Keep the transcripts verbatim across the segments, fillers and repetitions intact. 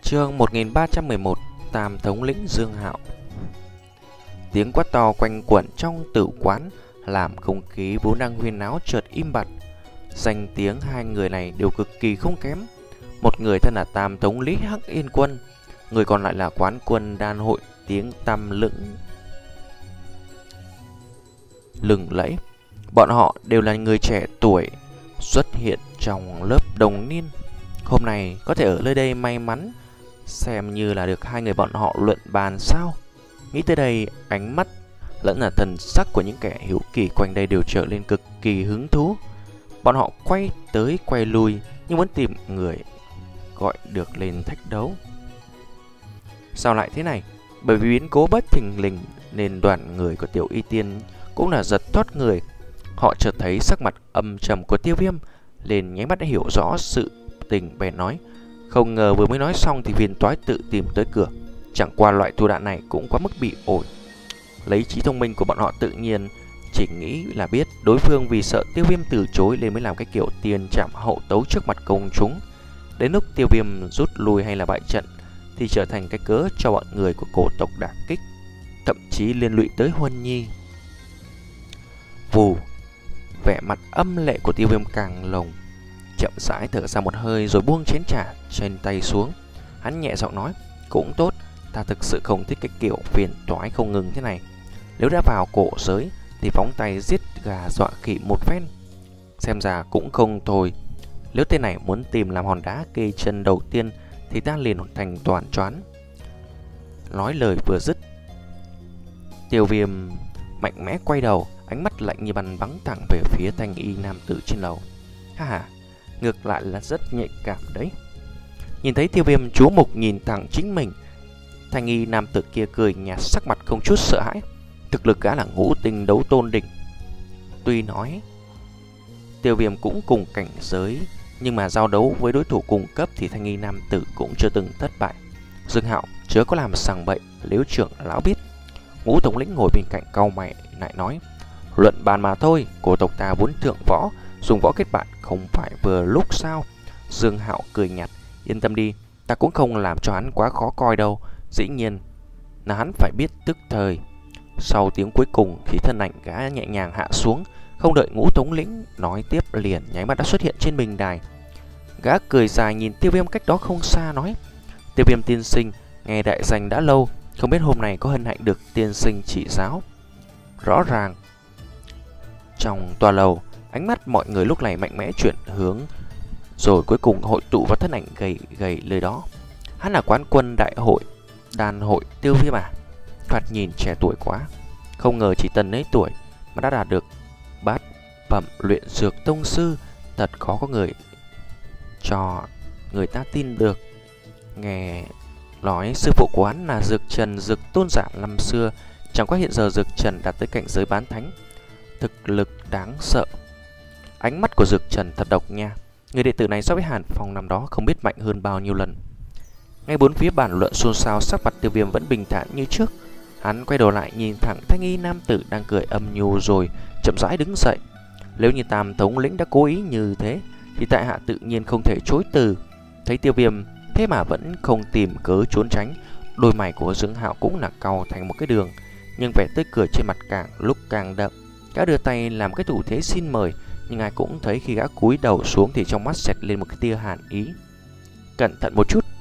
Chương một nghìn ba trăm mười một. Tam thống lĩnh Dương Hạo. Tiếng quát to quanh quẩn trong tử quán làm không khí vốn đang huyên náo chợt im bặt. Danh tiếng hai người này đều cực kỳ không kém. Một người thân là Tam thống lĩnh Hắc Yên Quân, người còn lại là quán quân đan hội tiếng tăm lững lừng lẫy. Bọn họ đều là người trẻ tuổi xuất hiện trong lớp đồng niên. Hôm nay có thể ở nơi đây may mắn xem như là được hai người bọn họ luận bàn sao. Nghĩ tới đây, ánh mắt lẫn là thần sắc của những kẻ hiếu kỳ quanh đây đều trở lên cực kỳ hứng thú. Bọn họ quay tới quay lui nhưng muốn tìm người gọi được lên thách đấu. Sao lại thế này? Bởi vì biến cố bất thình lình nên đoàn người của Tiểu Y Tiên cũng là giật thoát người. Họ chợt thấy sắc mặt âm trầm của Tiêu Viêm, liền nháy mắt đã hiểu rõ sự tình, bèn nói: không ngờ vừa mới nói xong thì phiền toái tự tìm tới cửa. Chẳng qua loại thủ đoạn này cũng quá mức bị ổi. Lấy trí thông minh của bọn họ tự nhiên chỉ nghĩ là biết đối phương vì sợ Tiêu Viêm từ chối nên mới làm cái kiểu tiền chạm hậu tấu trước mặt công chúng. Đến lúc Tiêu Viêm rút lui hay là bại trận thì trở thành cái cớ cho bọn người của cổ tộc đả kích, thậm chí liên lụy tới Huân Nhi. Vù, vẻ mặt âm lệ của Tiêu Viêm càng lồng, chậm rãi thở ra một hơi rồi buông chén trà trên tay xuống. Hắn nhẹ giọng nói: cũng tốt, ta thực sự không thích cái kiểu phiền toái không ngừng thế này. Nếu đã vào cổ giới thì phóng tay giết gà dọa khỉ một phen, xem ra cũng không thôi. Nếu tên này muốn tìm làm hòn đá kê chân đầu tiên thì ta liền thành toàn choán. Nói lời vừa dứt, Tiêu Viêm mạnh mẽ quay đầu, ánh mắt lạnh như bắn bắn thẳng về phía thanh y nam tử trên lầu. Ha ha, ngược lại là rất nhạy cảm đấy. Nhìn thấy Tiêu Viêm chú mục nhìn thẳng chính mình, thanh y nam tử kia cười nhạt, sắc mặt không chút sợ hãi. Thực lực gã là ngũ tinh đấu tôn đỉnh. Tuy nói Tiêu Viêm cũng cùng cảnh giới, nhưng mà giao đấu với đối thủ cùng cấp thì thanh y nam tử cũng chưa từng thất bại. Dương Hạo chớ có làm sằng bậy, nếu trưởng lão biết. Ngũ thống lĩnh ngồi bên cạnh cau mày lại nói: luận bàn mà thôi, cổ tộc ta vốn thượng võ, dùng võ kết bạn không phải vừa lúc sao? Dương Hạo cười nhạt: yên tâm đi, ta cũng không làm cho hắn quá khó coi đâu. Dĩ nhiên là hắn phải biết tức thời. Sau tiếng cuối cùng thì thân ảnh gã nhẹ nhàng hạ xuống, không đợi ngũ thống lĩnh nói tiếp liền nháy mắt đã xuất hiện trên bình đài. Gã cười dài nhìn Tiêu Viêm cách đó không xa nói: Tiêu Viêm tiên sinh, nghe đại danh đã lâu, không biết hôm nay có hân hạnh được tiên sinh chỉ giáo. Rõ ràng trong tòa lầu, ánh mắt mọi người lúc này mạnh mẽ chuyển hướng, rồi cuối cùng hội tụ vào thân ảnh gầy gầy nơi đó. Hắn là quán quân đại hội đàn hội Tiêu Viêm à? Thoạt nhìn trẻ tuổi quá. Không ngờ chỉ tần ấy tuổi mà đã đạt được bát phẩm luyện dược tông sư, thật khó có người cho người ta tin được. Nghe nói sư phụ của hắn là Dược Trần, Dược tôn giả năm xưa, chẳng qua hiện giờ Dược Trần đạt tới cảnh giới bán thánh, thực lực đáng sợ. Ánh mắt của Dược Trần thật độc nha. Người đệ tử này so với Hàn Phong năm đó không biết mạnh hơn bao nhiêu lần. Ngay bốn phía bàn luận xôn xao, sắc mặt Tiêu Viêm vẫn bình thản như trước. Hắn quay đầu lại nhìn thẳng thanh y nam tử đang cười âm nhu rồi chậm rãi đứng dậy. Nếu như Tam thống lĩnh đã cố ý như thế thì tại hạ tự nhiên không thể chối từ. Thấy Tiêu Viêm thế mà vẫn không tìm cớ trốn tránh, đôi mày của Dương Hạo cũng là cau thành một cái đường, nhưng vẻ tươi cười trên mặt càng lúc càng đậm. Gã đưa tay làm cái thủ thế xin mời, nhưng ai cũng thấy khi gã cúi đầu xuống thì trong mắt xẹt lên một cái tia hàn ý. Cẩn thận một chút.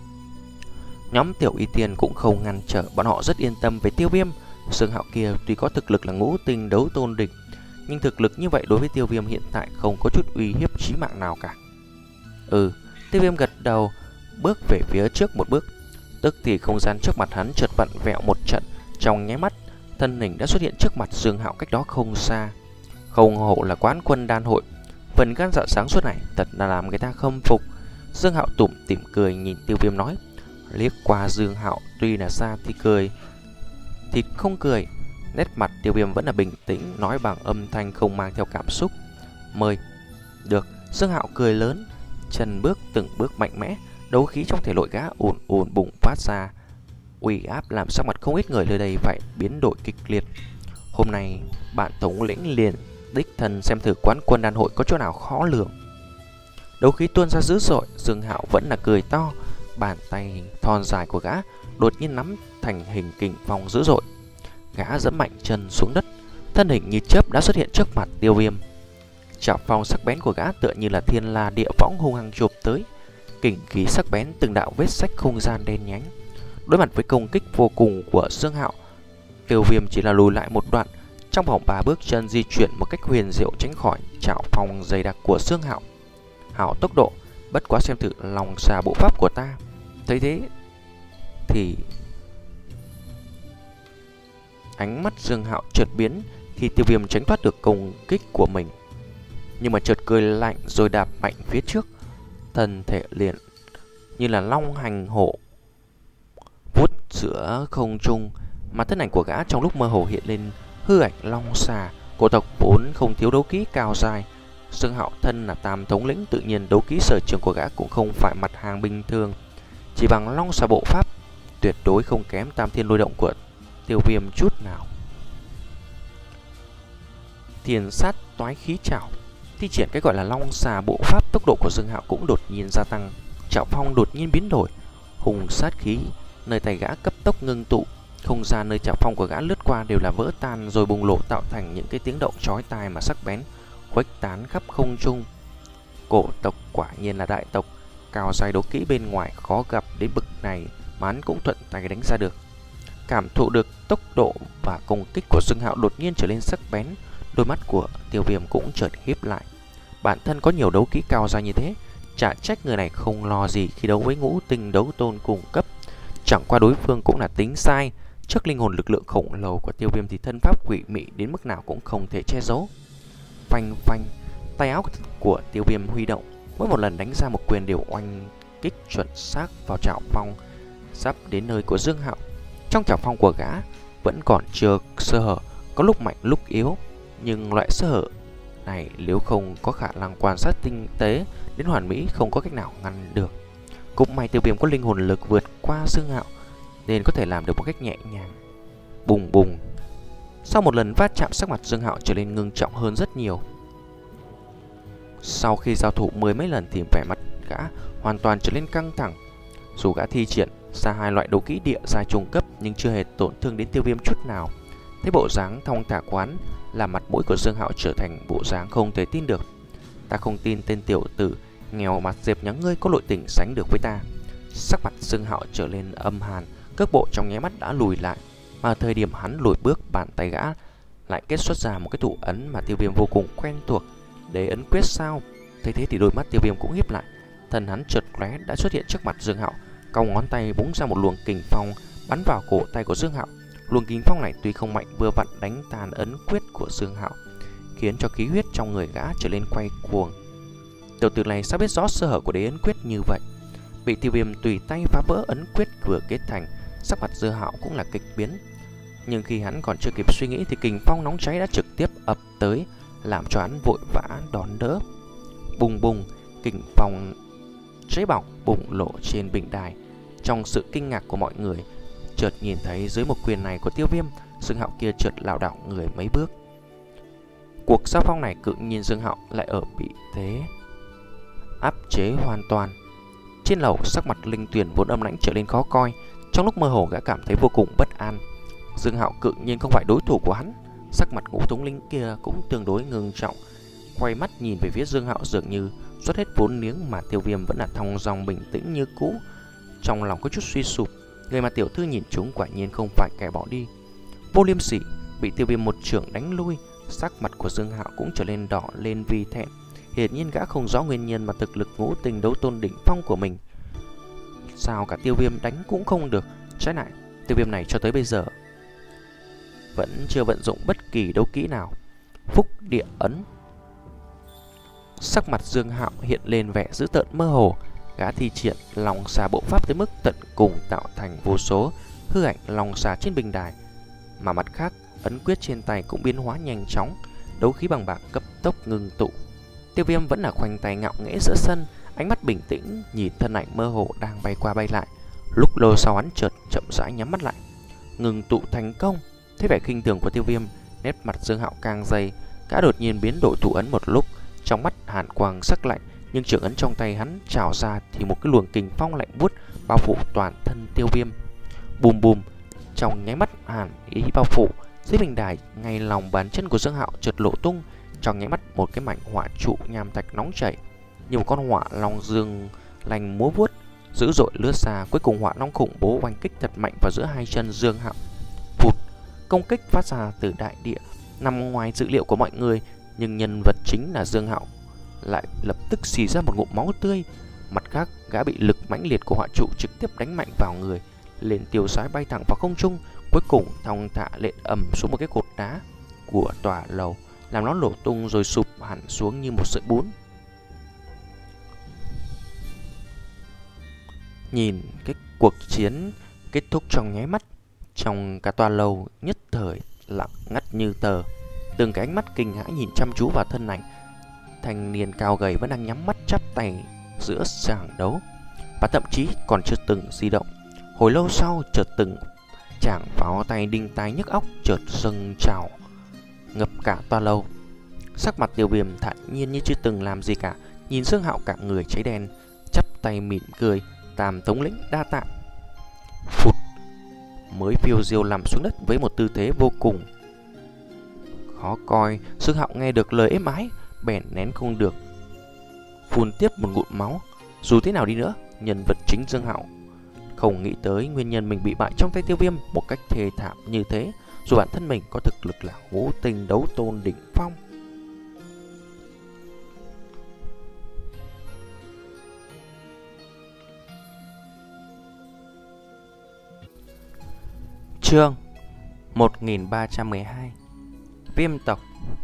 Nhóm Tiểu Y Tiên cũng không ngăn trở, bọn họ rất yên tâm về Tiêu Viêm. Dương Hạo kia tuy có thực lực là ngũ tinh đấu tôn đỉnh, nhưng thực lực như vậy đối với Tiêu Viêm hiện tại không có chút uy hiếp chí mạng nào cả. Ừ, Tiêu Viêm gật đầu, bước về phía trước một bước. Tức thì không gian trước mặt hắn chợt vặn vẹo một trận, trong nháy mắt thân hình đã xuất hiện trước mặt Dương Hạo cách đó không xa. Không hổ là quán quân đan hội, phần gan dạ sáng suốt này thật là làm người ta khâm phục. Dương Hạo tủm tỉm cười nhìn Tiêu Viêm nói. Liếc qua Dương Hạo, tuy là xa thì cười thì không cười, nét mặt Tiêu Viêm vẫn là bình tĩnh, nói bằng âm thanh không mang theo cảm xúc. Mời. Được. Dương Hạo cười lớn, chân bước từng bước mạnh mẽ, đấu khí trong thể nội gã ùn ùn bùng phát ra, uy áp làm sắc mặt không ít người nơi đây phải biến đổi kịch liệt. Hôm nay bạn thống lĩnh liền đích thân xem thử quán quân đan hội có chỗ nào khó lường. Đấu khí tuôn ra dữ dội, Dương Hạo vẫn là cười to, Bàn tay thon dài của gã đột nhiên nắm thành hình kình phong dữ dội. Gã giẫm mạnh chân xuống đất, thân hình như chớp đã xuất hiện trước mặt Tiêu Viêm. Chảo phong sắc bén của gã tựa như là thiên la địa võng hung hăng chụp tới, kình khí sắc bén từng đạo vết rách không gian đen nhánh. Đối mặt với công kích vô cùng của Dương Hạo, Tiêu Viêm chỉ là lùi lại một đoạn, trong vòng ba bước chân di chuyển một cách huyền diệu tránh khỏi chảo phong dày đặc của Dương Hạo. Hảo tốc độ, bất quá xem thử lòng xà bộ pháp của ta. Thấy thế thì ánh mắt Dương Hạo chợt biến khi Tiêu Viêm tránh thoát được công kích của mình, nhưng mà chợt cười lạnh rồi đạp mạnh phía trước, thân thể liền như là long hành hổ vút giữa không trung, mà thân ảnh của gã trong lúc mơ hồ hiện lên hư ảnh long xà. Cổ tộc vốn không thiếu đấu kỹ cao dài, Dương Hạo thân là tam thống lĩnh, tự nhiên đấu kỹ sở trường của gã cũng không phải mặt hàng bình thường. Chỉ bằng long xà bộ pháp tuyệt đối không kém tam thiên lôi động của Tiêu Viêm chút nào. Thiền sát toái khí chảo, thi triển cái gọi là long xà bộ pháp, tốc độ của Dương Hạo cũng đột nhiên gia tăng. Chảo phong đột nhiên biến đổi, hùng sát khí nơi tay gã cấp tốc ngưng tụ, không gian nơi chảo phong của gã lướt qua đều là vỡ tan rồi bùng nổ, tạo thành những cái tiếng động chói tai mà sắc bén khuếch tán khắp không trung. Cổ tộc quả nhiên là đại tộc, cao dài đấu kỹ bên ngoài khó gặp đến bậc này mà hắn cũng thuận tay đánh ra được. Cảm thụ được tốc độ và công kích của Dương Hạo đột nhiên trở nên sắc bén, đôi mắt của Tiêu Viêm cũng chợt híp lại. Bản thân có nhiều đấu kỹ cao dài như thế, chả trách người này không lo gì khi đấu với ngũ tinh đấu tôn cùng cấp. Chẳng qua đối phương cũng là tính sai, trước linh hồn lực lượng khổng lồ của Tiêu Viêm thì thân pháp quỷ mị đến mức nào cũng không thể che giấu. Phanh phanh, tay áo của Tiêu Viêm huy động, mỗi một lần đánh ra một quyền đều oanh kích chuẩn xác vào chảo phong sắp đến nơi của Dương Hạo. Trong chảo phong của gã vẫn còn chưa sơ hở, có lúc mạnh lúc yếu, nhưng loại sơ hở này nếu không có khả năng quan sát tinh tế đến hoàn mỹ không có cách nào ngăn được. Cũng may Tiêu Viêm có linh hồn lực vượt qua Dương Hạo nên có thể làm được một cách nhẹ nhàng. Bùng bùng. Sau một lần va chạm, sắc mặt Dương Hạo trở nên ngưng trọng hơn rất nhiều. Sau khi giao thủ mười mấy lần thì vẻ mặt gã hoàn toàn trở nên căng thẳng. Dù gã thi triển ra hai loại đấu kỹ địa giai trung cấp nhưng chưa hề tổn thương đến Tiêu Viêm chút nào. Thấy bộ dáng thong thả quán, làm mặt mũi của Dương Hạo trở thành bộ dáng không thể tin được. Ta không tin tên tiểu tử nghèo mặt dẹp nhắng ngươi có nội tình sánh được với ta. Sắc mặt Dương Hạo trở lên âm hàn, cước bộ trong nháy mắt đã lùi lại, mà thời điểm hắn lùi bước, bàn tay gã lại kết xuất ra một cái thủ ấn mà Tiêu Viêm vô cùng quen thuộc. Đế ấn quyết sao? Thấy thế thì đôi mắt Tiêu Viêm cũng híp lại, thân hắn chợt lóe đã xuất hiện trước mặt Dương Hạo, cong ngón tay búng ra một luồng kình phong bắn vào cổ tay của Dương Hạo. Luồng kình phong này tuy không mạnh, vừa vặn đánh tan ấn quyết của Dương Hạo, khiến cho khí huyết trong người gã trở lên quay cuồng. Tiểu tử này sao biết rõ sơ hở của đế ấn quyết như vậy? Bị Tiêu Viêm tùy tay phá vỡ ấn quyết vừa kết thành, sắc mặt Dương Hạo cũng là kịch biến. Nhưng khi hắn còn chưa kịp suy nghĩ thì kình phong nóng cháy đã trực tiếp ập tới, làm cho hắn vội vã đón đỡ. Bùng bùng, kình phong cháy bỏng bùng lộ trên bình đài. Trong sự kinh ngạc của mọi người, chợt nhìn thấy dưới một quyền này của Tiêu Viêm, Dương Hạo kia chợt lảo đảo người mấy bước. Cuộc giao phong này tự nhiên Dương Hạo lại ở bị thế áp chế hoàn toàn. Trên lầu, sắc mặt Linh Tuyền vốn âm lãnh trở nên khó coi, trong lúc mơ hồ gã cảm thấy vô cùng bất an. Dương Hạo cự nhiên không phải đối thủ của hắn. Sắc mặt ngũ thống linh kia cũng tương đối ngưng trọng, quay mắt nhìn về phía Dương Hạo, dường như xuất hết vốn liếng, mà Tiêu Viêm vẫn là thong dong bình tĩnh như cũ. Trong lòng có chút suy sụp, người mà tiểu thư nhìn chúng quả nhiên không phải kẻ bỏ đi. Vô Liêm Sỉ bị Tiêu Viêm một chưởng đánh lui, sắc mặt của Dương Hạo cũng trở nên đỏ lên vì thẹn. Hiển nhiên gã không rõ nguyên nhân mà thực lực ngũ tinh đấu tôn đỉnh phong của mình sao cả Tiêu Viêm đánh cũng không được. Trái lại, Tiêu Viêm này cho tới bây giờ vẫn chưa vận dụng bất kỳ đấu kỹ nào. Phúc địa ấn. Sắc mặt Dương Hạo hiện lên vẻ dữ tợn mơ hồ. Gã thi triển long xà bộ pháp tới mức tận cùng, tạo thành vô số hư ảnh long xà trên bình đài. Mà mặt khác, ấn quyết trên tay cũng biến hóa nhanh chóng, đấu khí bằng bạc cấp tốc ngưng tụ. Tiêu Viêm vẫn là khoanh tay ngạo nghễ giữa sân, ánh mắt bình tĩnh nhìn thân ảnh mơ hồ đang bay qua bay lại. Lúc lâu sau hắn chợt chậm rãi nhắm mắt lại. Ngừng tụ thành công. Thấy vẻ khinh thường của Tiêu Viêm, nét mặt Dương Hạo càng dày, gã đột nhiên biến đổi thủ ấn một lúc, trong mắt hàn quang sắc lạnh, nhưng trường ấn trong tay hắn trào ra thì một cái luồng kình phong lạnh buốt bao phủ toàn thân Tiêu Viêm. Bùm bùm, trong nháy mắt hàn ý bao phủ, dưới bình đài ngay lòng bàn chân của Dương Hạo chợt lộ tung, trong nháy mắt một cái mảnh hỏa trụ nham thạch nóng chảy như một con hỏa long dương lành múa vuốt dữ dội lướt xa, cuối cùng hỏa long khủng bố oanh kích thật mạnh vào giữa hai chân Dương Hạo. Phụt, công kích phát ra từ đại địa nằm ngoài dự liệu của mọi người, nhưng nhân vật chính là Dương Hạo lại lập tức xì ra một ngụm máu tươi. Mặt khác, gã bị lực mãnh liệt của hỏa trụ trực tiếp đánh mạnh vào người, lên tiêu sái bay thẳng vào không trung, cuối cùng thong thả lện ầm xuống một cái cột đá của tòa lầu, làm nó nổ tung rồi sụp hẳn xuống như một sợi bún. Nhìn cái cuộc chiến kết thúc trong nháy mắt, trong cả tòa lầu nhất thời lặng ngắt như tờ. Từng cái ánh mắt kinh hãi nhìn chăm chú vào thân ảnh thanh niên cao gầy vẫn đang nhắm mắt chắp tay giữa sàng đấu, và thậm chí còn chưa từng di động. Hồi lâu sau, chợt từng chàng pháo tay đinh tai nhức óc chợt dâng trào ngập cả tòa lầu. Sắc mặt Tiêu Viêm thản nhiên như chưa từng làm gì cả, nhìn Dương Hạo cả người cháy đen, chắp tay mỉm cười, Tam thống lĩnh đa tạ. Phụt, mới phiêu diêu nằm xuống đất với một tư thế vô cùng khó coi. Dương Hạo nghe được lời êm ái, bèn nén không được phun tiếp một ngụm máu. Dù thế nào đi nữa, nhân vật chính Dương Hạo không nghĩ tới nguyên nhân mình bị bại trong tay Tiêu Viêm một cách thê thảm như thế, dù bản thân mình có thực lực là ngũ tinh đấu tôn đỉnh phong. Chương một nghìn ba trăm mười hai, Viêm tộc.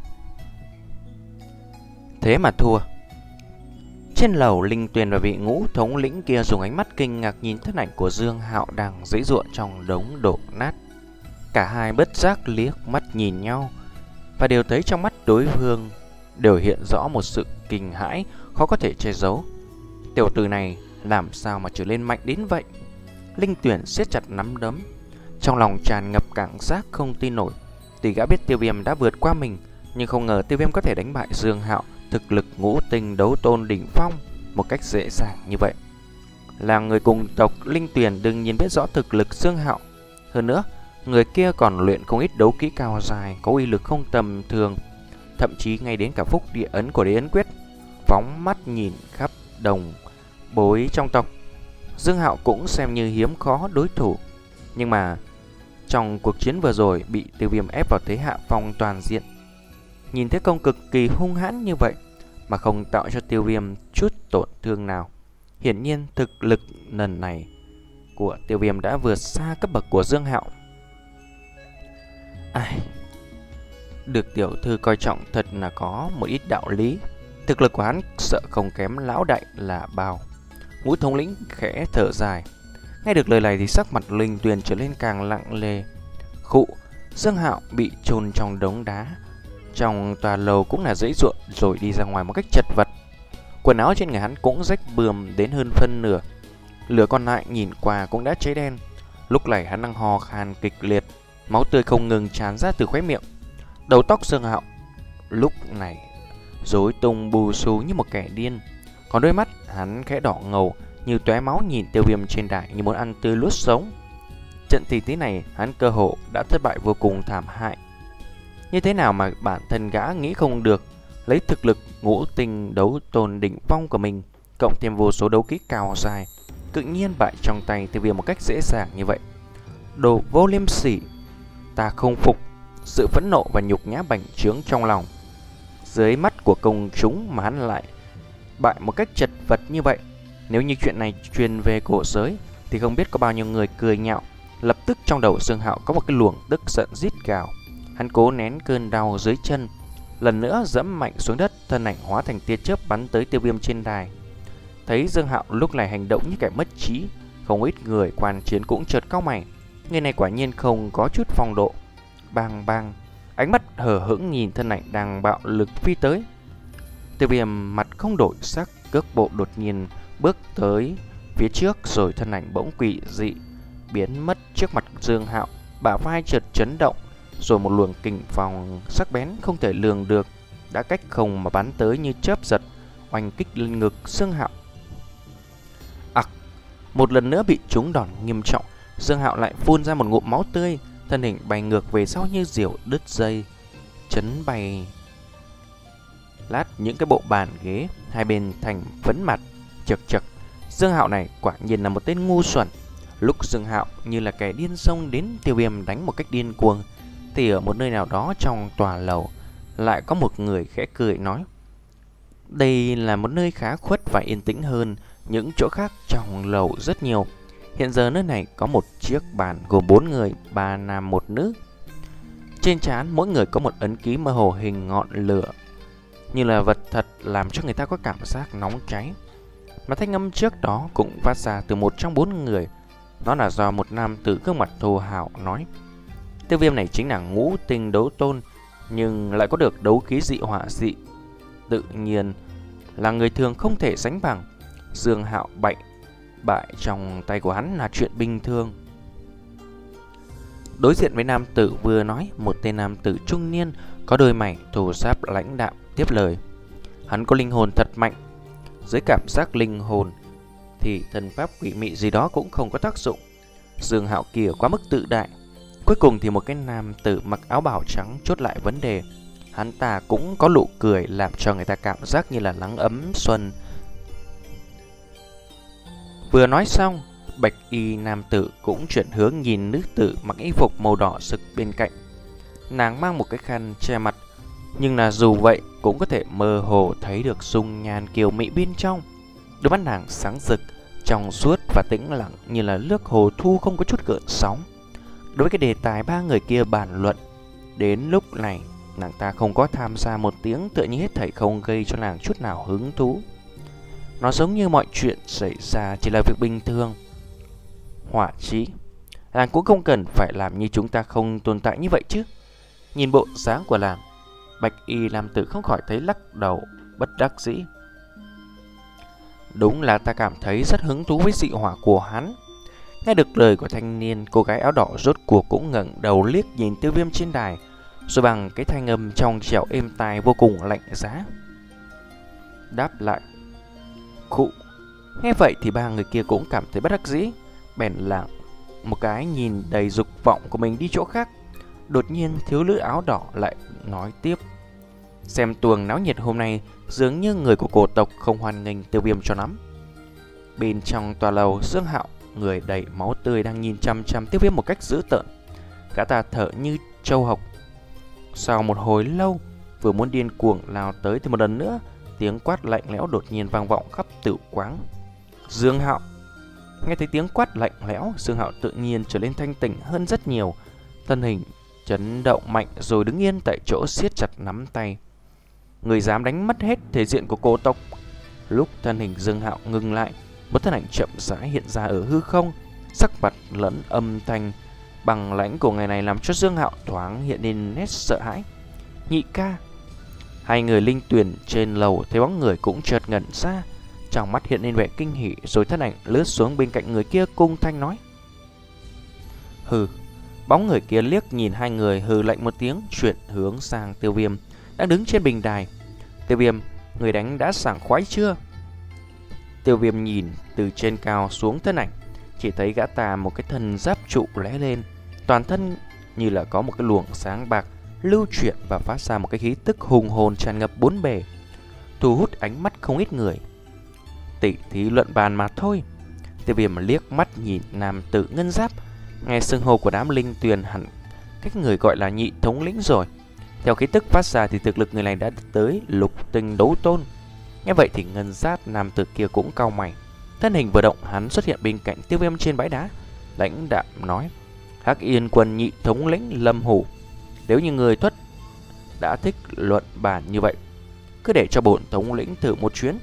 Thế mà thua. Trên lầu, Linh Tuyền và vị ngũ thống lĩnh kia dùng ánh mắt kinh ngạc nhìn thân ảnh của Dương Hạo đang giãy giụa trong đống đổ nát. Cả hai bất giác liếc mắt nhìn nhau, và đều thấy trong mắt đối phương đều hiện rõ một sự kinh hãi khó có thể che giấu. Tiểu tử này làm sao mà trở lên mạnh đến vậy? Linh Tuyền siết chặt nắm đấm, trong lòng tràn ngập cảm giác không tin nổi. Tuy gã biết Tiêu Viêm đã vượt qua mình, nhưng không ngờ Tiêu Viêm có thể đánh bại Dương Hạo, thực lực ngũ tinh đấu tôn đỉnh phong, một cách dễ dàng như vậy. Là người cùng tộc, Linh Tuyền đương nhiên biết rõ thực lực Dương Hạo. Hơn nữa, người kia còn luyện không ít đấu kỹ cao dài, có uy lực không tầm thường, thậm chí ngay đến cả phúc địa ấn của Đế Ấn Quyết. Phóng mắt nhìn khắp đồng bối trong tộc, Dương Hạo cũng xem như hiếm khó đối thủ. Nhưng mà trong cuộc chiến vừa rồi bị Tiêu Viêm ép vào thế hạ phong toàn diện. Nhìn thấy công cực kỳ hung hãn như vậy mà không tạo cho Tiêu Viêm chút tổn thương nào, hiển nhiên thực lực lần này của Tiêu Viêm đã vượt xa cấp bậc của Dương Hạo. Ai, được tiểu thư coi trọng thật là có một ít đạo lý. Thực lực của hắn sợ không kém lão đại là bao. Ngũ thống lĩnh khẽ thở dài. Nghe được lời này thì sắc mặt Linh Tuyền trở lên càng lặng lề. Khụ, Dương Hạo bị chôn trong đống đá trong tòa lầu cũng là dãy ruộng rồi đi ra ngoài một cách chật vật. Quần áo trên người hắn cũng rách bươm đến hơn phân nửa, lửa còn lại nhìn qua cũng đã cháy đen. Lúc này hắn đang ho khan kịch liệt, máu tươi không ngừng tràn ra từ khóe miệng. Đầu tóc Dương Hạo lúc này rối tung bù xù như một kẻ điên, còn đôi mắt hắn khẽ đỏ ngầu như tóe máu nhìn Tiêu Viêm trên đài như muốn ăn tươi nuốt sống. Trận tỷ thí này hắn cơ hồ đã thất bại vô cùng thảm hại. Như thế nào mà bản thân gã nghĩ không được, lấy thực lực ngũ tinh đấu tôn đỉnh phong của mình, cộng thêm vô số đấu kỹ cao dài, tự nhiên bại trong tay Tiêu Viêm một cách dễ dàng như vậy. Đồ vô liêm sỉ, ta không phục. Sự phẫn nộ và nhục nhã bành trướng trong lòng. Dưới mắt của công chúng mà hắn lại bại một cách chật vật như vậy. Nếu như chuyện này truyền về cổ giới thì không biết có bao nhiêu người cười nhạo. Lập tức trong đầu Dương Hạo có một cái luồng tức giận rít gào. Hắn cố nén cơn đau dưới chân, lần nữa giẫm mạnh xuống đất, thân ảnh hóa thành tia chớp bắn tới Tiêu Viêm trên đài. Thấy Dương Hạo lúc này hành động như kẻ mất trí, không ít người quan chiến cũng chợt cau mày. Người này quả nhiên không có chút phong độ. Bang bang, ánh mắt hờ hững nhìn thân ảnh đang bạo lực phi tới. Tiêu Viêm mặt không đổi sắc, cước bộ đột nhiên bước tới phía trước, rồi thân ảnh bỗng quỷ dị biến mất trước mặt Dương Hạo. Bả vai chợt chấn động, rồi một luồng kình phong sắc bén không thể lường được đã cách không mà bắn tới như chớp giật, oanh kích lên ngực Dương Hạo. Ặc, một lần nữa bị trúng đòn nghiêm trọng, Dương Hạo lại phun ra một ngụm máu tươi, thân hình bay ngược về sau như diều đứt dây, chấn bay lát những cái bộ bàn ghế hai bên thành phấn mặt. Chật chật, Dương Hạo này quả nhiên là một tên ngu xuẩn. Lúc Dương Hạo như là kẻ điên xông đến Tiêu Viêm đánh một cách điên cuồng, thì ở một nơi nào đó trong tòa lầu lại có một người khẽ cười nói: đây là một nơi khá khuất và yên tĩnh hơn những chỗ khác trong lầu rất nhiều. Hiện giờ nơi này có một chiếc bàn gồm bốn người, ba nam một nữ. Trên trán mỗi người có một ấn ký mơ hồ hình ngọn lửa, như là vật thật, làm cho người ta có cảm giác nóng cháy. Mà thanh âm trước đó cũng phát ra từ một trong bốn người. Nó là do một nam tử gương mặt thô hào nói: Tiêu Viêm này chính là ngũ tinh đấu tôn, nhưng lại có được đấu khí dị hỏa dị, tự nhiên là người thường không thể sánh bằng. Dương Hạo bại bại trong tay của hắn là chuyện bình thường. Đối diện với nam tử vừa nói, một tên nam tử trung niên có đôi mày thô ráp lãnh đạm tiếp lời: hắn có linh hồn thật mạnh. Dưới cảm giác linh hồn thì thần pháp quỷ mị gì đó cũng không có tác dụng. Dương Hạo kia quá mức tự đại. Cuối cùng thì một cái nam tử mặc áo bào trắng chốt lại vấn đề. Hắn ta cũng có nụ cười làm cho người ta cảm giác như là nắng ấm xuân. Vừa nói xong, bạch y nam tử cũng chuyển hướng nhìn nữ tử mặc y phục màu đỏ sực bên cạnh. Nàng mang một cái khăn che mặt, nhưng là dù vậy cũng có thể mơ hồ thấy được dung nhan kiều mỹ bên trong. Đôi mắt nàng sáng rực, trong suốt và tĩnh lặng như là nước hồ thu không có chút gợn sóng. Đối với cái đề tài ba người kia bàn luận, đến lúc này nàng ta không có tham gia một tiếng, tựa như hết thảy không gây cho nàng chút nào hứng thú. Nó giống như mọi chuyện xảy ra chỉ là việc bình thường. Hỏa Chí, nàng cũng không cần phải làm như chúng ta không tồn tại như vậy chứ. Nhìn bộ dáng của nàng, bạch y nam tử không khỏi thấy lắc đầu bất đắc dĩ. Đúng là ta cảm thấy rất hứng thú với dị hỏa của hắn. Nghe được lời của thanh niên, cô gái áo đỏ rốt cuộc cũng ngẩng đầu liếc nhìn Tiêu Viêm trên đài, rồi bằng cái thanh âm trong trẻo êm tai vô cùng lạnh giá đáp lại: khụ. Nghe vậy thì ba người kia cũng cảm thấy bất đắc dĩ, bèn lặng một cái nhìn đầy dục vọng của mình đi chỗ khác. Đột nhiên thiếu nữ áo đỏ lại nói tiếp: xem tuồng náo nhiệt hôm nay, dường như người của cổ tộc không hoan nghênh Tiêu Viêm cho lắm. Bên trong tòa lầu, Dương Hạo người đầy máu tươi đang nhìn chăm chăm Tiêu Viêm một cách dữ tợn. Gã ta thở như trâu hộc. Sau một hồi lâu, vừa muốn điên cuồng lao tới thì một lần nữa tiếng quát lạnh lẽo đột nhiên vang vọng khắp tử quán. Dương Hạo. Nghe thấy tiếng quát lạnh lẽo, Dương Hạo tự nhiên trở nên thanh tỉnh hơn rất nhiều. Thân hình chấn động mạnh rồi đứng yên tại chỗ siết chặt nắm tay. Người dám đánh mất hết thể diện của cổ tộc. Lúc thân hình Dương Hạo ngừng lại, một thân ảnh chậm rãi hiện ra ở hư không. Sắc mặt lẫn âm thanh bằng lãnh của người này làm cho Dương Hạo thoáng hiện lên nét sợ hãi. Nhị ca. Hai người linh tuyển trên lầu thấy bóng người cũng chợt ngẩn ra, trong mắt hiện lên vẻ kinh hỉ, rồi thân ảnh lướt xuống bên cạnh người kia cung thanh nói: hừ. Bóng người kia liếc nhìn hai người hừ lạnh một tiếng, chuyển hướng sang Tiêu Viêm đang đứng trên bình đài. Tiêu Viêm, người đánh đã sảng khoái chưa? Tiêu Viêm nhìn từ trên cao xuống thân ảnh, chỉ thấy gã ta một cái thân giáp trụ lóe lên, toàn thân như là có một cái luồng sáng bạc lưu chuyển và phát ra một cái khí tức hùng hồn tràn ngập bốn bề, thu hút ánh mắt không ít người. Tỷ thí luận bàn mà thôi. Tiêu Viêm liếc mắt nhìn nam tử ngân giáp, nghe xưng hô của đám linh tuyền hẳn cách người gọi là nhị thống lĩnh rồi. Theo khí tức phát ra thì thực lực người này đã tới lục tinh đấu tôn. Nghe vậy thì ngân giáp nam tử kia cũng cau mày, thân hình vừa động hắn xuất hiện bên cạnh Tiêu Viêm trên bãi đá, lãnh đạm nói: Hắc Yên quân nhị thống lĩnh Lâm Hủ, nếu như người Tuất đã thích luận bàn như vậy, cứ để cho bổn thống lĩnh thử một chuyến.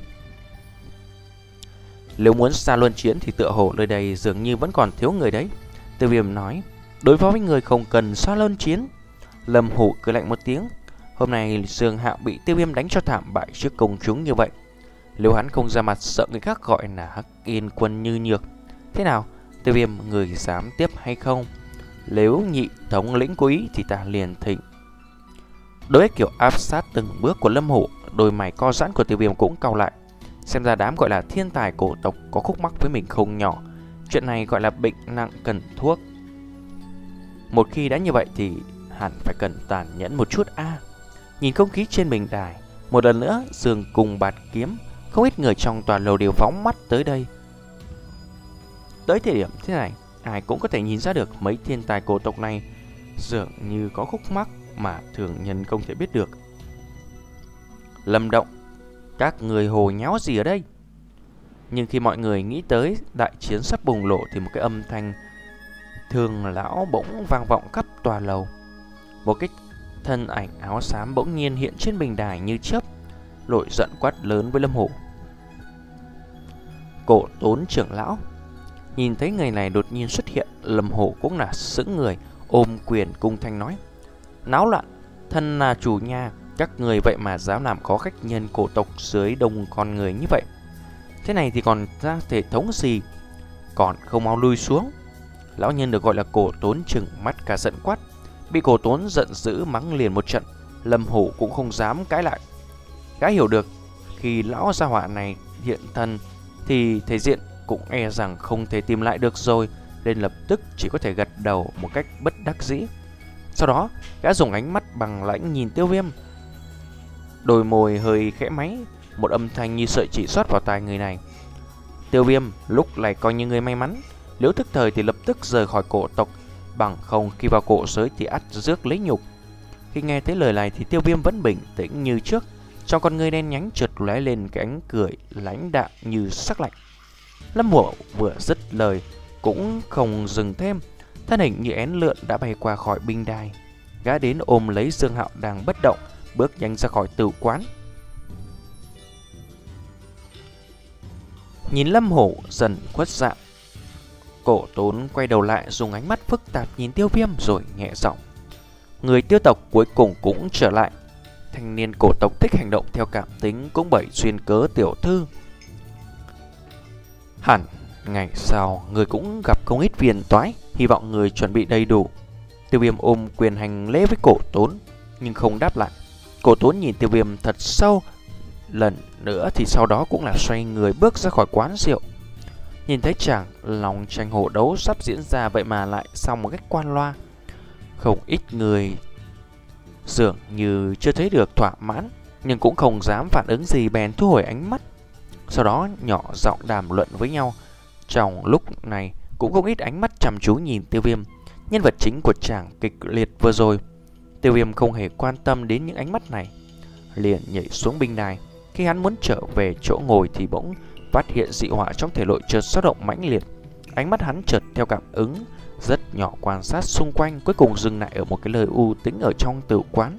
Nếu muốn xa luân chiến thì tựa hồ nơi đây dường như vẫn còn thiếu người đấy. Tiêu Viêm nói: đối phó với người không cần xa luân chiến. Lâm Hủ cười lạnh một tiếng. Hôm nay Dương Hạo bị Tiêu Viêm đánh cho thảm bại trước công chúng như vậy, nếu hắn không ra mặt sợ người khác gọi là Hắc Yên quân như nhược. Thế nào, Tiêu Viêm, người dám tiếp hay không? Nếu nhị thống lĩnh cố ý thì ta liền thịnh. Đối với kiểu áp sát từng bước của Lâm Hổ, đôi mày co giãn của Tiêu Viêm cũng cau lại. Xem ra đám gọi là thiên tài cổ tộc có khúc mắc với mình không nhỏ. Chuyện này gọi là bệnh nặng cần thuốc. Một khi đã như vậy thì hẳn phải cần tàn nhẫn một chút a. À, nhìn không khí trên bình đài, một lần nữa Dương cùng bạt kiếm, không ít người trong tòa lầu đều phóng mắt tới đây. Tới thời điểm thế này, ai cũng có thể nhìn ra được mấy thiên tài cổ tộc này dường như có khúc mắc mà thường nhân không thể biết được. Lâm Động, các người hồ nháo gì ở đây? Nhưng khi mọi người nghĩ tới đại chiến sắp bùng nổ thì một cái âm thanh thường lão bỗng vang vọng khắp tòa lầu. Một cái thân ảnh áo xám bỗng nhiên hiện trên bình đài như chớp, nổi giận quát lớn với Lâm Hổ. Cổ Tốn trưởng lão. Nhìn thấy người này đột nhiên xuất hiện, Lâm Hổ cũng là sững người, ôm quyền cung thanh nói: náo loạn, thân là chủ nhà, các người vậy mà dám làm khó khách nhân cổ tộc dưới đông con người như vậy. Thế này thì còn ra thể thống gì, còn không mau lui xuống. Lão nhân được gọi là Cổ Tốn trừng mắt cả giận quát. Bị Cổ Tốn giận dữ mắng liền một trận, Lâm Hổ cũng không dám cãi lại. Gã hiểu được khi lão gia hỏa này hiện thân thì thể diện cũng e rằng không thể tìm lại được rồi, nên lập tức chỉ có thể gật đầu một cách bất đắc dĩ. Sau đó gã dùng ánh mắt bằng lãnh nhìn Tiêu Viêm, đôi môi hơi khẽ máy, một âm thanh như sợi chỉ xoát vào tai người này. Tiêu Viêm lúc này coi như người may mắn, nếu thức thời thì lập tức rời khỏi cổ tộc, bằng không khi vào cổ giới thì ắt rước lấy nhục. Khi nghe thấy lời này thì Tiêu Viêm vẫn bình tĩnh như trước, trong con ngươi đen nhánh chợt lóe lên cái ánh cười lãnh đạm như sắc lạnh. Lâm Hổ vừa dứt lời cũng không dừng thêm, thân hình như én lượn đã bay qua khỏi binh đài. Gã đến ôm lấy Dương Hạo đang bất động, bước nhanh ra khỏi tử quán. Nhìn Lâm Hổ dần khuất dạng, Cổ Tốn quay đầu lại dùng ánh mắt phức tạp nhìn Tiêu Viêm rồi nhẹ giọng: người Tiêu tộc cuối cùng cũng trở lại. Thanh niên cổ tộc thích hành động theo cảm tính cũng bởi duyên cớ tiểu thư. Hẳn ngày sau người cũng gặp không ít phiền toái, hy vọng người chuẩn bị đầy đủ. Tiêu Viêm ôm quyền hành lễ với Cổ Tốn nhưng không đáp lại. Cổ Tốn nhìn Tiêu Viêm thật sâu lần nữa thì sau đó cũng là xoay người bước ra khỏi quán rượu. Nhìn thấy chàng lòng tranh hổ đấu sắp diễn ra vậy mà lại xong một cách quan loa, không ít người dường như chưa thấy được thỏa mãn, nhưng cũng không dám phản ứng gì, bèn thu hồi ánh mắt. Sau đó nhỏ giọng đàm luận với nhau. Trong lúc này cũng không ít ánh mắt chăm chú nhìn Tiêu Viêm, nhân vật chính của chàng kịch liệt vừa rồi. Tiêu Viêm không hề quan tâm đến những ánh mắt này, liền nhảy xuống binh đài. Khi hắn muốn trở về chỗ ngồi thì bỗng phát hiện dị hỏa trong thể nội chợt dao động mãnh liệt. Ánh mắt hắn chợt theo cảm ứng rất nhỏ quan sát xung quanh, cuối cùng dừng lại ở một cái nơi u tĩnh ở trong tử quán.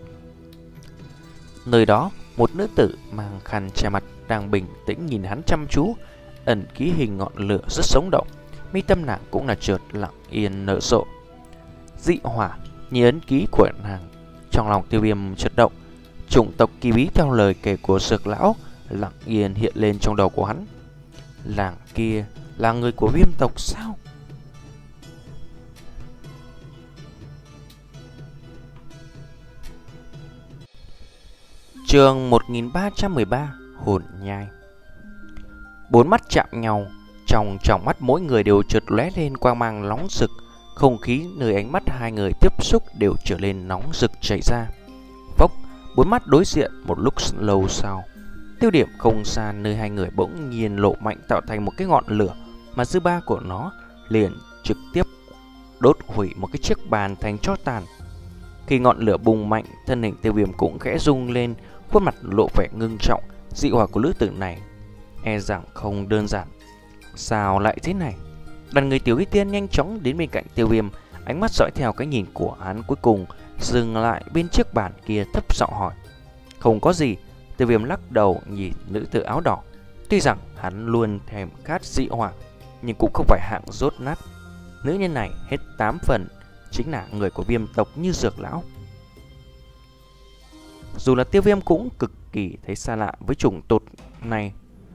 Nơi đó, một nữ tử mang khăn che mặt đang bình tĩnh nhìn hắn chăm chú, ẩn ký hình ngọn lửa rất sống động. Mi tâm nàng cũng là chợt lặng yên nở rộ. Dị hỏa như ấn ký của nàng. Trong lòng Tiêu Viêm chợt động, chủng tộc kỳ bí theo lời kể của Dược lão lặng yên hiện lên trong đầu của hắn. Làng kia là người của Viêm tộc sao? Chương một nghìn ba trăm mười ba, Hồn nhai. Bốn mắt chạm nhau, trong trong mắt mỗi người đều chợt lóe lên quang mang nóng rực, không khí nơi ánh mắt hai người tiếp xúc đều trở nên nóng rực chảy ra. Phốc, bốn mắt đối diện một lúc lâu sau, tiêu điểm không xa nơi hai người bỗng nhiên lộ mạnh tạo thành một cái ngọn lửa, mà dư ba của nó liền trực tiếp đốt hủy một cái chiếc bàn thành tro tàn. Khi ngọn lửa bùng mạnh, thân hình Tiêu Viêm cũng khẽ rung lên, khuôn mặt lộ vẻ ngưng trọng. Dị hỏa của nữ tử này e rằng không đơn giản. Sao lại thế này? Đoàn người Tiểu Y Tiên nhanh chóng đến bên cạnh Tiêu Viêm, ánh mắt dõi theo cái nhìn của hắn, cuối cùng dừng lại bên chiếc bàn kia, thấp giọng hỏi: không có gì. Tiêu Viêm lắc đầu nhìn nữ tử áo đỏ. Tuy rằng hắn luôn thèm khát dị hỏa, nhưng cũng không phải hạng dốt nát. Nữ nhân này hết tám phần chính là người của Viêm tộc như Dược lão. Dù là Tiêu Viêm cũng cực kỳ thấy xa lạ với chủng tộc này,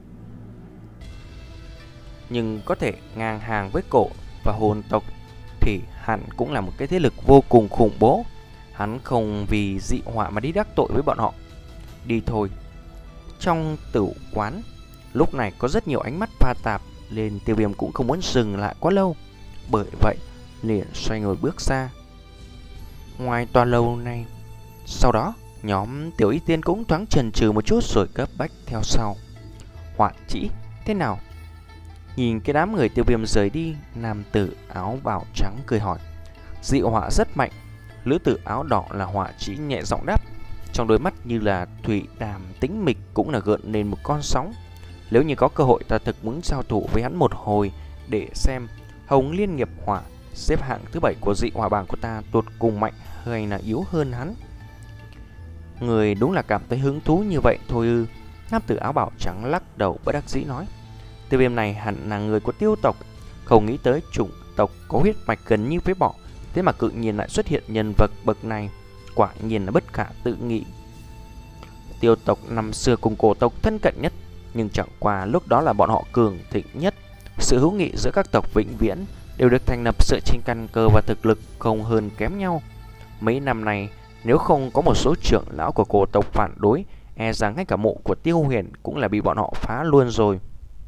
nhưng có thể ngang hàng với cổ và hồn tộc thì hẳn cũng là một cái thế lực vô cùng khủng bố. hắn không vì dị họa mà đi đắc tội với bọn họ. Đi thôi. Trong tử quán lúc này có rất nhiều ánh mắt pha tạp, nên Tiêu Viêm cũng không muốn dừng lại quá lâu. Bởi vậy liền xoay người bước ra ngoài tòa lâu này. Sau đó nhóm Tiểu Y Tiên cũng thoáng chần chừ một chút rồi cấp bách theo sau. Họa Chỉ thế nào? Nhìn cái đám người Tiêu Viêm rời đi, nam tử áo bào trắng cười hỏi. Dị họa rất mạnh. Lữ tử áo đỏ là Họa Chỉ nhẹ giọng đáp. Trong đôi mắt như là thủy đàm tĩnh mịch cũng là gợn lên một con sóng. Nếu như có cơ hội, ta thực muốn giao thủ với hắn một hồi để xem Hồng Liên Nghiệp Hỏa xếp hạng thứ bảy của dị hỏa bảng của ta tột cùng mạnh hay là yếu hơn hắn. Người đúng là cảm thấy hứng thú như vậy thôi ư? Nam tử áo bào trắng lắc đầu bất đắc dĩ nói. Tiêu Viêm này hẳn là người của Tiêu tộc, không nghĩ tới chủng tộc có huyết mạch gần như với bọ, thế mà tự nhiên lại xuất hiện nhân vật bậc này, quả nhiên là bất khả tự nghị. Tiêu tộc năm xưa cùng cổ tộc thân cận nhất, nhưng chẳng qua lúc đó là bọn họ cường thịnh nhất. Sự hữu nghị giữa các tộc vĩnh viễn đều được thành lập dựa trên căn cơ và thực lực không hơn kém nhau. Mấy năm này, nếu không có một số trưởng lão của cổ tộc phản đối, e rằng ngay cả mộ của Tiêu Huyền cũng là bị bọn họ phá luôn rồi.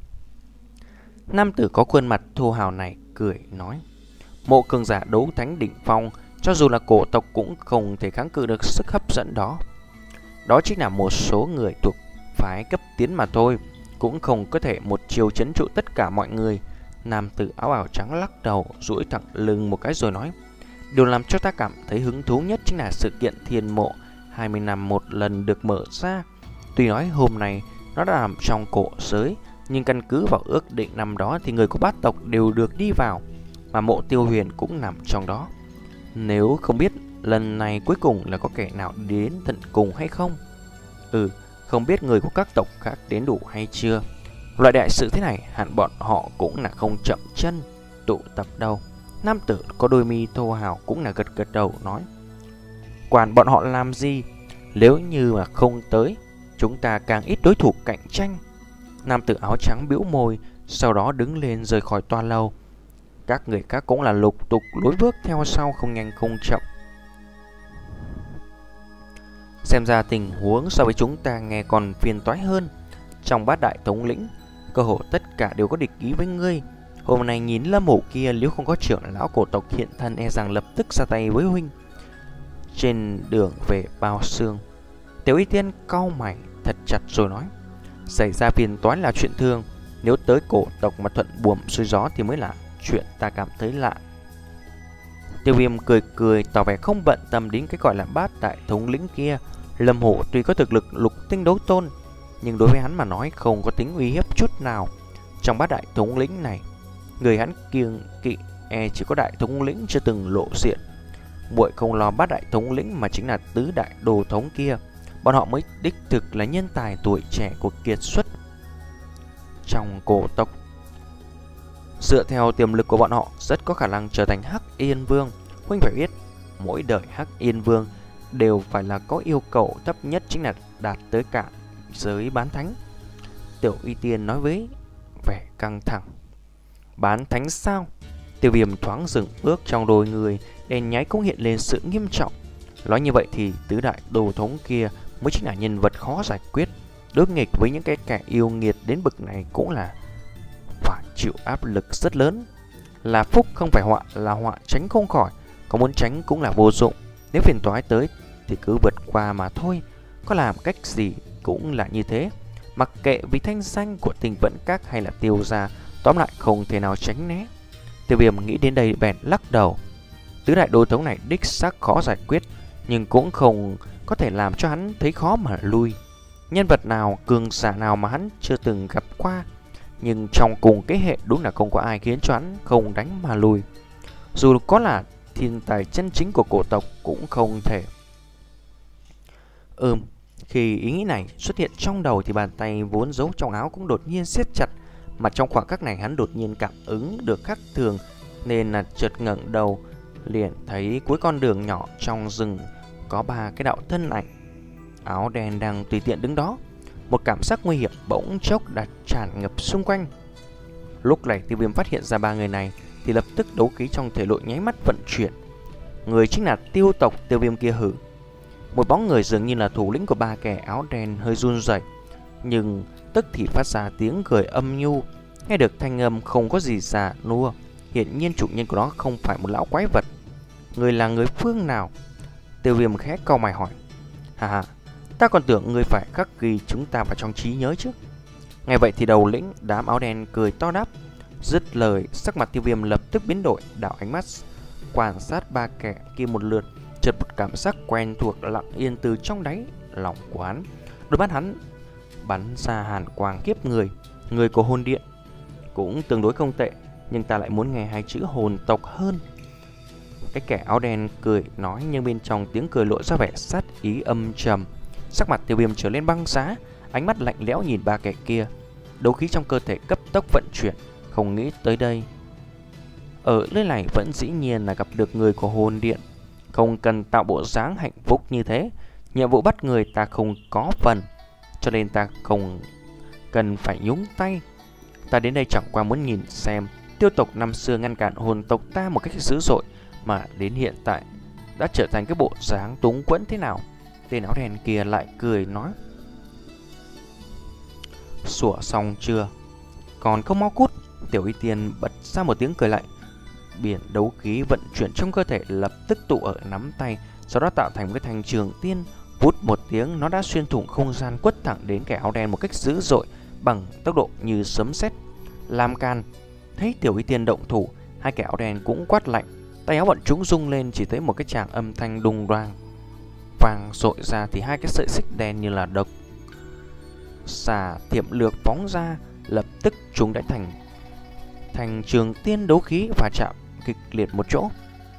Nam tử có khuôn mặt thô hào này cười nói. Mộ cường giả đấu thánh đỉnh phong, cho dù là cổ tộc cũng không thể kháng cự được sức hấp dẫn đó. Đó chính là một số người thuộc phái cấp tiến mà thôi, cũng không có thể một chiều trấn trụ tất cả mọi người. Nam tử áo bào trắng lắc đầu, duỗi thẳng lưng một cái rồi nói. Điều làm cho ta cảm thấy hứng thú nhất chính là sự kiện thiên mộ hai mươi năm một lần được mở ra. Tuy nói hôm nay nó đã nằm trong cổ giới, nhưng căn cứ vào ước định năm đó thì người của bát tộc đều được đi vào, mà mộ Tiêu Huyền cũng nằm trong đó. Nếu không biết lần này cuối cùng là có kẻ nào đến tận cùng hay không? Ừ, không biết người của các tộc khác đến đủ hay chưa. Loại đại sự thế này hẳn bọn họ cũng là không chậm chân tụ tập đâu. Nam tử có đôi mi thô hào cũng là gật gật đầu nói. Quản bọn họ làm gì? Nếu như mà không tới, chúng ta càng ít đối thủ cạnh tranh. Nam tử áo trắng bĩu môi, sau đó đứng lên rời khỏi toa lâu. Các người khác cũng là lục tục lối bước theo sau, không nhanh không chậm. Xem ra tình huống so với chúng ta nghe còn phiền toái hơn. Trong bát đại thống lĩnh, cơ hội tất cả đều có địch ý với ngươi. Hôm nay nhìn Lâm Hổ kia, nếu không có trưởng lão cổ tộc hiện thân, e rằng lập tức ra tay với huynh. Trên đường về Bao Xương, Tiểu Y Tiên cau mày thật chặt rồi nói. Xảy ra phiền toái là chuyện thường, nếu tới cổ tộc mà thuận buồm xuôi gió thì mới là chuyện ta cảm thấy lạ. Tiêu Viêm cười cười tỏ vẻ không bận tâm đến cái gọi là bát đại thống lĩnh kia. Lâm Hổ tuy có thực lực lục tinh đấu tôn, nhưng đối với hắn mà nói không có tính uy hiếp chút nào. Trong bát đại thống lĩnh này, người hắn kiêng kỵ e chỉ có đại thống lĩnh chưa từng lộ diện. Muội không lo bát đại thống lĩnh mà chính là tứ đại đồ thống kia. Bọn họ mới đích thực là nhân tài tuổi trẻ của kiệt xuất trong cổ tộc. Dựa theo tiềm lực của bọn họ, rất có khả năng trở thành Hắc Yên Vương. Huynh phải biết, mỗi đời Hắc Yên Vương đều phải là có yêu cầu thấp nhất chính là đạt tới cả giới bán thánh. Tiểu Y Tiên nói với vẻ căng thẳng. Bán thánh sao? Tiêu Viêm thoáng dừng bước, trong đôi người đèn nháy cũng hiện lên sự nghiêm trọng. Nói như vậy thì tứ đại đồ thống kia mới chính là nhân vật khó giải quyết. Đối nghịch với những cái kẻ yêu nghiệt đến bực này cũng là phải chịu áp lực rất lớn. Là phúc không phải họa, là họa tránh không khỏi. Có muốn tránh cũng là vô dụng. Nếu phiền toái tới thì cứ vượt qua mà thôi. Có làm cách gì cũng là như thế. Mặc kệ vì thanh danh của Tình Vận Các hay là Tiêu gia, tóm lại không thể nào tránh né. Tiêu Viêm nghĩ đến đây bèn lắc đầu. Tứ đại đồ thống này đích xác khó giải quyết, nhưng cũng không có thể làm cho hắn thấy khó mà lui. Nhân vật nào, cường giả nào mà hắn chưa từng gặp qua, nhưng trong cùng cái hệ đúng là không có ai khiến cho hắn không đánh mà lui. Dù có là thiên tài chân chính của cổ tộc cũng không thể. Ừm, khi ý nghĩ này xuất hiện trong đầu thì bàn tay vốn giấu trong áo cũng đột nhiên siết chặt. Mà trong khoảng khắc này hắn đột nhiên cảm ứng được khác thường, nên là chợt ngẩng đầu, liền thấy cuối con đường nhỏ trong rừng có ba cái đạo thân ảnh áo đen đang tùy tiện đứng đó. Một cảm giác nguy hiểm bỗng chốc đã tràn ngập xung quanh. Lúc này Tiêu Viêm phát hiện ra ba người này thì lập tức đấu khí trong thể nội nháy mắt vận chuyển. Người chính là Tiêu tộc Tiêu Viêm kia hử? Một bóng người dường như là thủ lĩnh của ba kẻ áo đen hơi run rẩy, nhưng tức thì phát ra tiếng cười âm nhu. Nghe được thanh âm không có gì già nua, hiển nhiên chủ nhân của nó không phải một lão quái vật. Người là người phương nào? Tiêu Viêm khẽ cau mày hỏi. Hà hà, ta còn tưởng người phải khắc ghi chúng ta vào trong trí nhớ chứ. Nghe vậy thì đầu lĩnh đám áo đen cười to đáp. Dứt lời, sắc mặt Tiêu Viêm lập tức biến đổi, đảo ánh mắt quan sát ba kẻ kia một lượt, chợt một cảm giác quen thuộc lặng yên từ trong đáy lòng của hắn. Đôi mắt hắn bắn ra hàn quang kiếp người. Người của hồn điện cũng tương đối không tệ, nhưng ta lại muốn nghe hai chữ hồn tộc hơn. Cái kẻ áo đen cười nói, nhưng bên trong tiếng cười lộ ra vẻ sát ý âm trầm. Sắc mặt Tiêu Viêm trở lên băng giá, ánh mắt lạnh lẽo nhìn ba kẻ kia. Đấu khí trong cơ thể cấp tốc vận chuyển. Không nghĩ tới đây, ở nơi này vẫn dĩ nhiên là gặp được người của hồn điện. Không cần tạo bộ dáng hạnh phúc như thế. Nhiệm vụ bắt người ta không có phần, cho nên ta không cần phải nhúng tay. Ta đến đây chẳng qua muốn nhìn xem Tiêu tộc năm xưa ngăn cản hồn tộc ta một cách dữ dội, mà đến hiện tại đã trở thành cái bộ dáng túng quẫn thế nào. Tên áo đen kia lại cười nói. Sủa xong chưa? Còn không mau cút. Tiểu Y Tiên bật ra một tiếng cười lạnh. Biển đấu khí vận chuyển trong cơ thể lập tức tụ ở nắm tay, sau đó tạo thành một cái thành trường tiên. Vút một tiếng, nó đã xuyên thủng không gian, quất thẳng đến kẻ áo đen một cách dữ dội, bằng tốc độ như sấm sét. Làm can. Thấy Tiểu Y Tiên động thủ, hai kẻ áo đen cũng quát lạnh. Tay áo bọn chúng rung lên, chỉ thấy một cái tràng âm thanh đùng đoàng vàng rội ra, thì hai cái sợi xích đen như là độc xà thiểm lược phóng ra. Lập tức chúng đã thành thành trường tiên đấu khí và chạm kịch liệt một chỗ.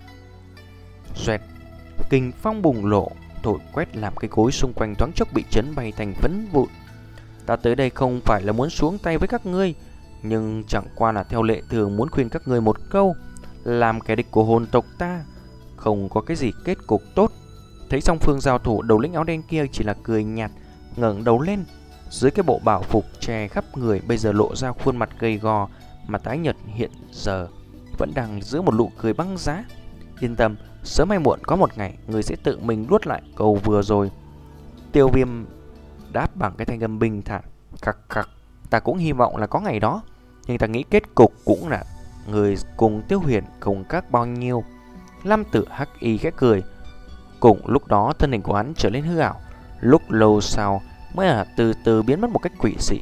Xoẹt, kình phong bùng lộ, thổi quét làm cây cối xung quanh thoáng chốc bị chấn bay thành phấn vụn. Ta tới đây không phải là muốn xuống tay với các ngươi, nhưng chẳng qua là theo lệ thường muốn khuyên các ngươi một câu. Làm kẻ địch của hồn tộc ta không có cái gì kết cục tốt. Thấy song phương giao thủ, đầu lĩnh áo đen kia chỉ là cười nhạt, ngẩng đầu lên. Dưới cái bộ bảo phục che khắp người bây giờ lộ ra khuôn mặt gầy gò mà tái nhợt, hiện giờ vẫn đang giữ một nụ cười băng giá. Yên tâm, sớm hay muộn có một ngày người sẽ tự mình nuốt lại câu vừa rồi. Tiêu Viêm đáp bằng cái thanh âm bình thản. Khắc khắc, ta cũng hy vọng là có ngày đó, nhưng ta nghĩ kết cục cũng là người cùng Tiêu Huyền cùng các bao nhiêu. Lam Tử hắc y khẽ cười. Cùng lúc đó thân hình của hắn trở lên hư ảo, lúc lâu sau mới là từ từ biến mất một cách quỷ dị.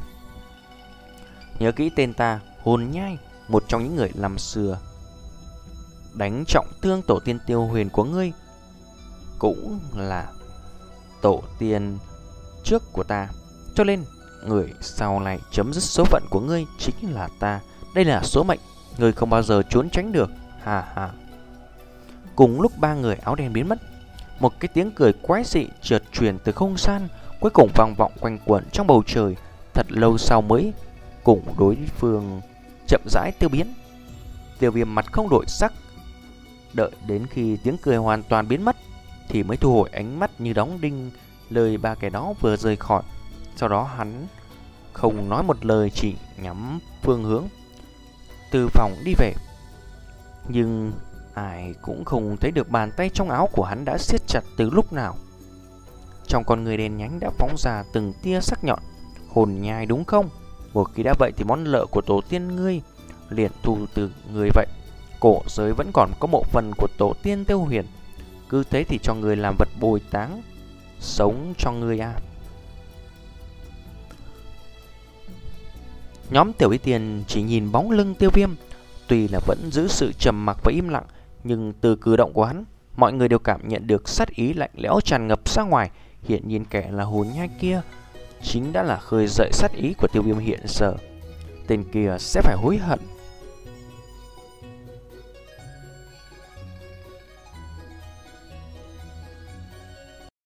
Nhớ kỹ tên ta, Hồn Nhai, một trong những người năm xưa đánh trọng thương tổ tiên Tiêu Huyền của ngươi, cũng là tổ tiên trước của ta, cho nên người sau này chấm dứt số phận của ngươi chính là ta. Đây là số mệnh, ngươi không bao giờ trốn tránh được. Hà hà. Cùng lúc ba người áo đen biến mất, một cái tiếng cười quái dị chợt truyền từ không gian, cuối cùng vang vọng quanh quẩn trong bầu trời. Thật lâu sau mới cùng đối phương chậm rãi tiêu biến. Tiêu Viêm mặt không đổi sắc, đợi đến khi tiếng cười hoàn toàn biến mất thì mới thu hồi ánh mắt như đóng đinh lời ba kẻ đó vừa rời khỏi. Sau đó hắn không nói một lời, chỉ nhắm phương hướng từ phòng đi về. Nhưng ai cũng không thấy được bàn tay trong áo của hắn đã siết chặt từ lúc nào. Trong con người đen nhánh đã phóng ra từng tia sắc nhọn. Hồn Nhai đúng không? Một khi đã vậy thì món nợ của tổ tiên ngươi liền thu từ người vậy. Cổ giới vẫn còn có một phần của tổ tiên Tiêu Huyền, cứ thế thì cho người làm vật bồi táng sống cho ngươi à. Nhóm Tiểu Y Tiên chỉ nhìn bóng lưng Tiêu Viêm, tuy là vẫn giữ sự trầm mặc và im lặng, nhưng từ cử động của hắn, mọi người đều cảm nhận được sát ý lạnh lẽo tràn ngập ra ngoài. Hiện nhiên kẻ là Hồn Nhai kia chính đã là khơi dậy sát ý của Tiêu Viêm hiện giờ. Tên kia sẽ phải hối hận